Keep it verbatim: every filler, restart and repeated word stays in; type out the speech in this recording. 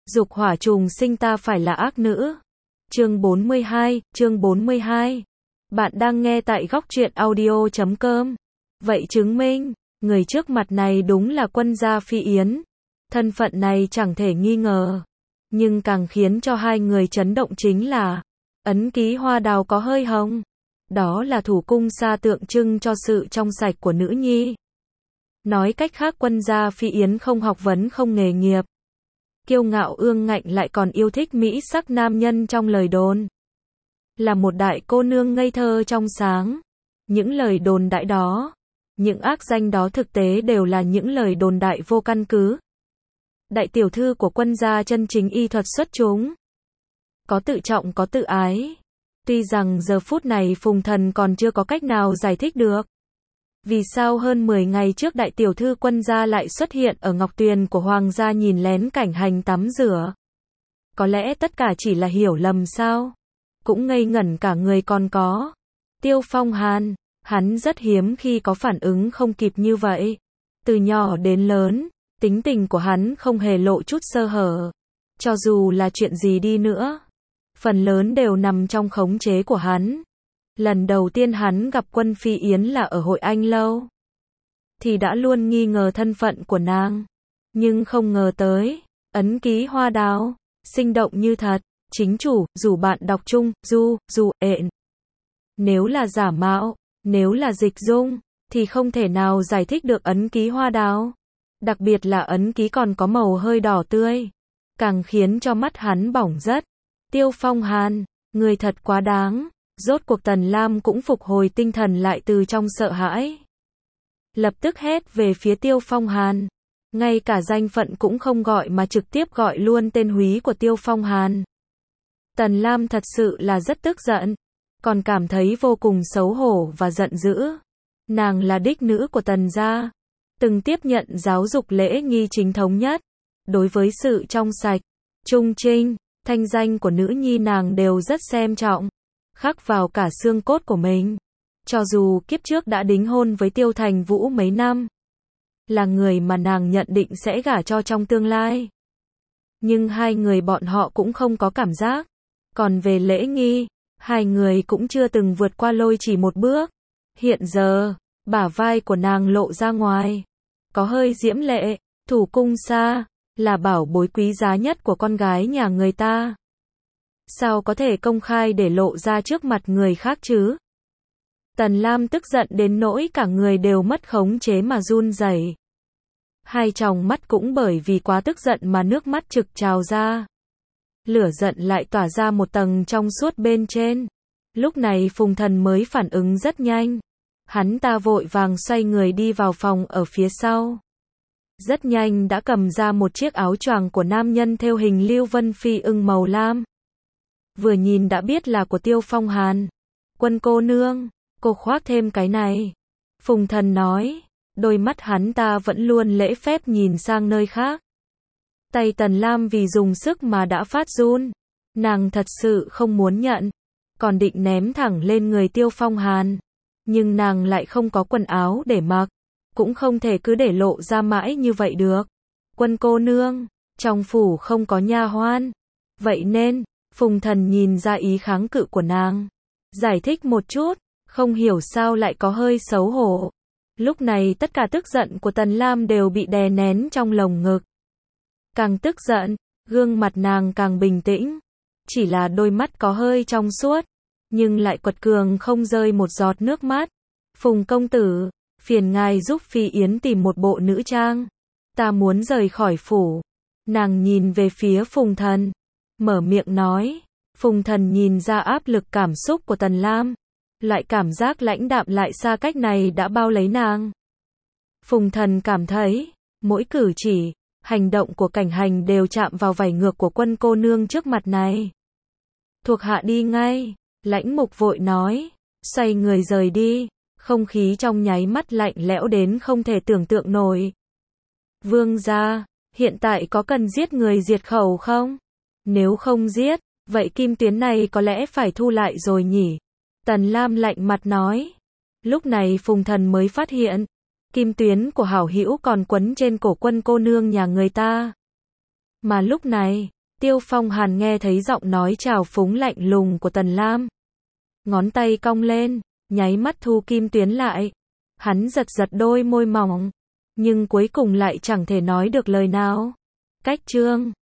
Dục hỏa trùng sinh ta phải là ác nữ. Chương bốn mươi hai, chương bốn mươi hai. Bạn đang nghe tại góc truyện audio chấm com. Vậy chứng minh, người trước mặt này đúng là quân gia Phi Yến. Thân phận này chẳng thể nghi ngờ. Nhưng càng khiến cho hai người chấn động chính là ấn ký hoa đào có hơi hồng. Đó là thủ cung sa tượng trưng cho sự trong sạch của nữ nhi. Nói cách khác, quân gia Phi Yến không học vấn không nghề nghiệp. Kiêu ngạo ương ngạnh, lại còn yêu thích mỹ sắc nam nhân trong lời đồn. Là một đại cô nương ngây thơ trong sáng. Những lời đồn đại đó, những ác danh đó thực tế đều là những lời đồn đại vô căn cứ. Đại tiểu thư của quân gia chân chính y thuật xuất chúng. Có tự trọng có tự ái. Tuy rằng giờ phút này Phùng Thần còn chưa có cách nào giải thích được. Vì sao hơn mười ngày trước đại tiểu thư quân gia lại xuất hiện ở ngọc tuyền của hoàng gia nhìn lén cảnh hành tắm rửa? Có lẽ tất cả chỉ là hiểu lầm sao? Cũng ngây ngẩn cả người. Còn có Tiêu Phong Hàn, hắn rất hiếm khi có phản ứng không kịp như vậy. Từ nhỏ đến lớn, tính tình của hắn không hề lộ chút sơ hở. Cho dù là chuyện gì đi nữa, phần lớn đều nằm trong khống chế của hắn. Lần đầu tiên hắn gặp Quân Phi Yến là ở Hội Anh Lâu, thì đã luôn nghi ngờ thân phận của nàng. Nhưng không ngờ tới, ấn ký hoa đào, sinh động như thật. Chính chủ, dù bạn đọc chung, du, dù, ện. Nếu là giả mạo, nếu là dịch dung, thì không thể nào giải thích được ấn ký hoa đào. Đặc biệt là ấn ký còn có màu hơi đỏ tươi, càng khiến cho mắt hắn bỏng rất. Tiêu Phong Hàn, người thật quá đáng. Rốt cuộc Tần Lam cũng phục hồi tinh thần lại từ trong sợ hãi. Lập tức hét về phía Tiêu Phong Hàn. Ngay cả danh phận cũng không gọi mà trực tiếp gọi luôn tên húy của Tiêu Phong Hàn. Tần Lam thật sự là rất tức giận, còn cảm thấy vô cùng xấu hổ và giận dữ. Nàng là đích nữ của Tần gia, từng tiếp nhận giáo dục lễ nghi chính thống nhất. Đối với sự trong sạch, trung trinh, thanh danh của nữ nhi nàng đều rất xem trọng, khắc vào cả xương cốt của mình. Cho dù kiếp trước đã đính hôn với Tiêu Thành Vũ mấy năm, là người mà nàng nhận định sẽ gả cho trong tương lai, nhưng hai người bọn họ cũng không có cảm giác. Còn về lễ nghi, hai người cũng chưa từng vượt qua lôi chỉ một bước. Hiện giờ, bả vai của nàng lộ ra ngoài, có hơi diễm lệ. Thủ cung sa là bảo bối quý giá nhất của con gái nhà người ta, sao có thể công khai để lộ ra trước mặt người khác chứ? Tần Lam tức giận đến nỗi cả người đều mất khống chế mà run rẩy. Hai tròng mắt cũng bởi vì quá tức giận mà nước mắt trực trào ra. Lửa giận lại tỏa ra một tầng trong suốt bên trên. Lúc này Phùng Thần mới phản ứng rất nhanh. Hắn ta vội vàng xoay người đi vào phòng ở phía sau. Rất nhanh đã cầm ra một chiếc áo choàng của nam nhân thêu hình Lưu Vân Phi ưng màu lam. Vừa nhìn đã biết là của Tiêu Phong Hàn. Quân cô nương, cô khoác thêm cái này. Phùng Thần nói, đôi mắt hắn ta vẫn luôn lễ phép nhìn sang nơi khác. Tay Tần Lam vì dùng sức mà đã phát run. Nàng thật sự không muốn nhận, còn định ném thẳng lên người Tiêu Phong Hàn. Nhưng nàng lại không có quần áo để mặc, cũng không thể cứ để lộ ra mãi như vậy được. Quân cô nương, trong phủ không có nha hoan. Vậy nên, Phùng Thần nhìn ra ý kháng cự của nàng, giải thích một chút, không hiểu sao lại có hơi xấu hổ. Lúc này tất cả tức giận của Tần Lam đều bị đè nén trong lồng ngực. Càng tức giận, gương mặt nàng càng bình tĩnh. Chỉ là đôi mắt có hơi trong suốt, nhưng lại quật cường không rơi một giọt nước mắt. Phùng công tử, phiền ngài giúp Phi Yến tìm một bộ nữ trang. Ta muốn rời khỏi phủ. Nàng nhìn về phía Phùng Thần, mở miệng nói. Phùng Thần nhìn ra áp lực cảm xúc của Tần Lam. Loại cảm giác lãnh đạm lại xa cách này đã bao lấy nàng. Phùng Thần cảm thấy, mỗi cử chỉ, hành động của cảnh hành đều chạm vào vảy ngược của quân cô nương trước mặt này. Thuộc hạ đi ngay, lãnh mục vội nói, xoay người rời đi. Không khí trong nháy mắt lạnh lẽo đến không thể tưởng tượng nổi. Vương gia, hiện tại có cần giết người diệt khẩu không? Nếu không giết, vậy kim tuyến này có lẽ phải thu lại rồi nhỉ? Tần Lam lạnh mặt nói. Lúc này Phùng Thần mới phát hiện, kim tuyến của hảo hữu còn quấn trên cổ quân cô nương nhà người ta. Mà lúc này, Tiêu Phong Hàn nghe thấy giọng nói trào phúng lạnh lùng của Tần Lam. Ngón tay cong lên, nháy mắt thu kim tuyến lại. Hắn giật giật đôi môi mỏng, nhưng cuối cùng lại chẳng thể nói được lời nào. Cách chương